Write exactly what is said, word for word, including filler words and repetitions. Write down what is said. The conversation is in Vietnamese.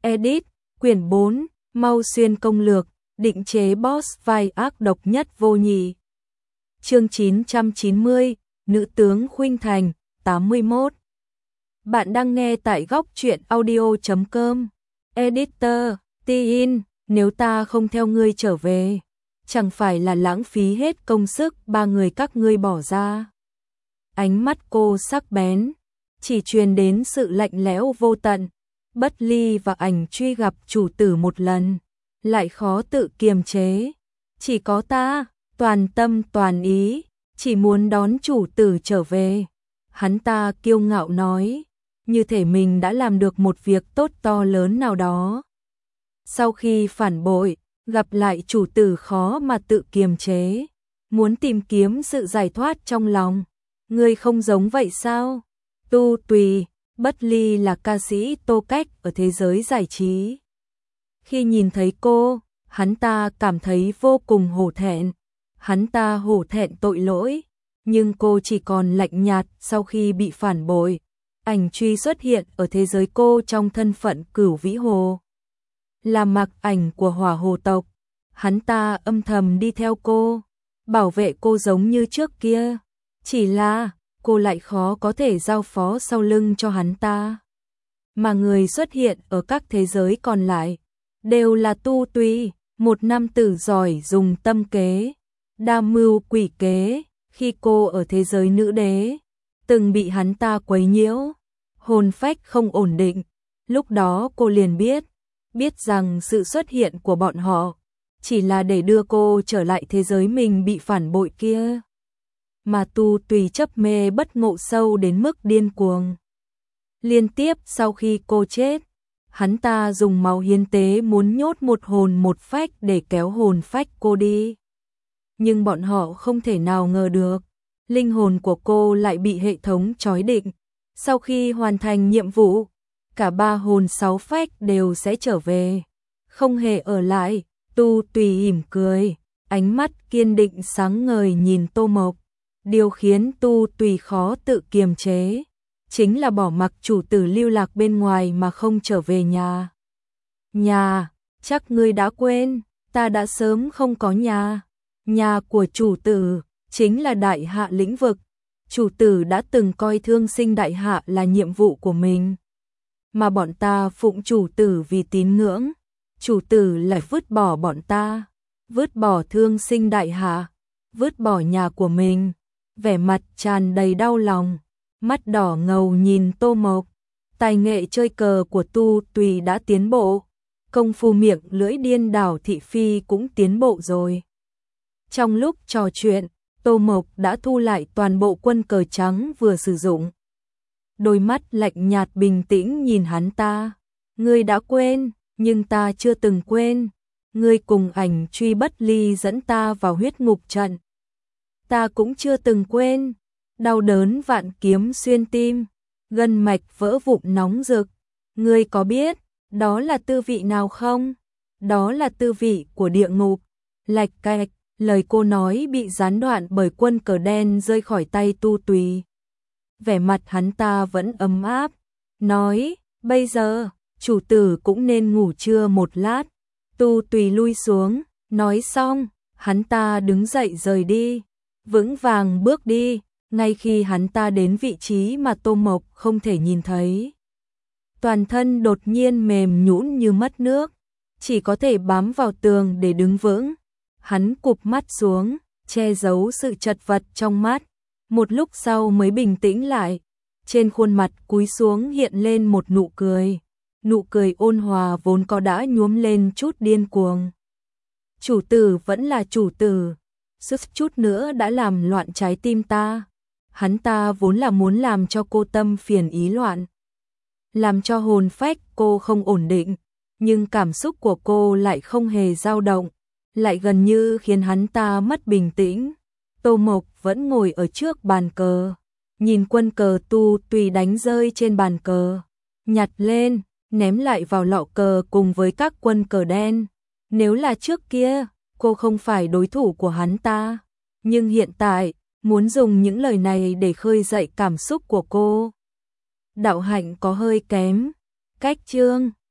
Edit, quyển bốn, Mau Xuyên công lược, định chế boss vai ác độc nhất vô nhị. Chương chín trăm chín mươi, Nữ tướng Khuynh Thành, tám mươi mốt. Bạn đang nghe tại góc truyện audio chấm com. Editor, Tin, nếu ta không theo ngươi trở về, chẳng phải là lãng phí hết công sức ba người các ngươi bỏ ra. Ánh mắt cô sắc bén, chỉ truyền đến sự lạnh lẽo vô tận. Bất Ly và Ảnh Truy gặp chủ tử một lần, lại khó tự kiềm chế. Chỉ có ta, toàn tâm toàn ý, chỉ muốn đón chủ tử trở về. Hắn ta kiêu ngạo nói, như thể mình đã làm được một việc tốt to lớn nào đó. Sau khi phản bội, gặp lại chủ tử khó mà tự kiềm chế, muốn tìm kiếm sự giải thoát trong lòng. Ngươi không giống vậy sao? Tu Tùy, Bất Ly là ca sĩ tô cách ở thế giới giải trí. Khi nhìn thấy cô, hắn ta cảm thấy vô cùng hổ thẹn. Hắn ta hổ thẹn tội lỗi, nhưng cô chỉ còn lạnh nhạt sau khi bị phản bội. Ảnh Truy xuất hiện ở thế giới cô trong thân phận Cửu Vĩ Hồ, là mặc ảnh của Hỏa Hồ tộc. Hắn ta âm thầm đi theo cô, bảo vệ cô giống như trước kia. Chỉ là cô lại khó có thể giao phó sau lưng cho hắn ta. Mà người xuất hiện ở các thế giới còn lại đều là Tu Tùy, một nam tử giỏi dùng tâm kế, đa mưu quỷ kế. Khi cô ở thế giới nữ đế, từng bị hắn ta quấy nhiễu, hồn phách không ổn định. Lúc đó cô liền biết, biết rằng sự xuất hiện của bọn họ chỉ là để đưa cô trở lại thế giới mình bị phản bội kia. Mà Tu Tùy chấp mê bất ngộ sâu đến mức điên cuồng. Liên tiếp sau khi cô chết, hắn ta dùng máu hiến tế muốn nhốt một hồn một phách để kéo hồn phách cô đi. Nhưng bọn họ không thể nào ngờ được, linh hồn của cô lại bị hệ thống trói định. Sau khi hoàn thành nhiệm vụ, cả ba hồn sáu phách đều sẽ trở về, không hề ở lại. Tu Tùy mỉm cười, ánh mắt kiên định sáng ngời nhìn Tô Mộc. Điều khiến Tu Tùy khó tự kiềm chế chính là bỏ mặc chủ tử lưu lạc bên ngoài mà không trở về nhà. Nhà, chắc ngươi đã quên, ta đã sớm không có nhà. Nhà của chủ tử chính là Đại Hạ lĩnh vực. Chủ tử đã từng coi thương sinh Đại Hạ là nhiệm vụ của mình, mà bọn ta phụng chủ tử vì tín ngưỡng. Chủ tử lại vứt bỏ bọn ta, vứt bỏ thương sinh Đại Hạ, vứt bỏ nhà của mình. Vẻ mặt tràn đầy đau lòng, mắt đỏ ngầu nhìn Tô Mộc. Tài nghệ chơi cờ của Tu Tùy đã tiến bộ, công phu miệng lưỡi điên đảo thị phi cũng tiến bộ rồi. Trong lúc trò chuyện, Tô Mộc đã thu lại toàn bộ quân cờ trắng vừa sử dụng. Đôi mắt lạnh nhạt bình tĩnh nhìn hắn ta. Ngươi đã quên, nhưng ta chưa từng quên. Ngươi cùng Ảnh Truy Bất Ly dẫn ta vào huyết ngục trận. Ta cũng chưa từng quên. Đau đớn vạn kiếm xuyên tim, gân mạch vỡ vụn nóng rực. Ngươi có biết đó là tư vị nào không? Đó là tư vị của địa ngục. Lạch cạch, lời cô nói bị gián đoạn bởi quân cờ đen rơi khỏi tay Tu Tùy. Vẻ mặt hắn ta vẫn ấm áp, nói, bây giờ, chủ tử cũng nên ngủ trưa một lát. Tu Tùy lui xuống, nói xong, hắn ta đứng dậy rời đi, vững vàng bước đi. Ngay khi hắn ta đến vị trí mà Tô Mộc không thể nhìn thấy, toàn thân đột nhiên mềm nhũn như mất nước, chỉ có thể bám vào tường để đứng vững. Hắn cụp mắt xuống, che giấu sự chật vật trong mắt, một lúc sau mới bình tĩnh lại. Trên khuôn mặt cúi xuống hiện lên một nụ cười, nụ cười ôn hòa vốn có đã nhuốm lên chút điên cuồng. Chủ tử vẫn là chủ tử, suýt chút nữa đã làm loạn trái tim ta. Hắn ta vốn là muốn làm cho cô tâm phiền ý loạn, làm cho hồn phách cô không ổn định, nhưng cảm xúc của cô lại không hề dao động, lại gần như khiến hắn ta mất bình tĩnh. Tô Mộc vẫn ngồi ở trước bàn cờ, nhìn quân cờ Tu Tùy đánh rơi trên bàn cờ, nhặt lên, ném lại vào lọ cờ cùng với các quân cờ đen. Nếu là trước kia, cô không phải đối thủ của hắn ta, nhưng hiện tại, muốn dùng những lời này để khơi dậy cảm xúc của cô. Đạo hạnh có hơi kém. Cách chương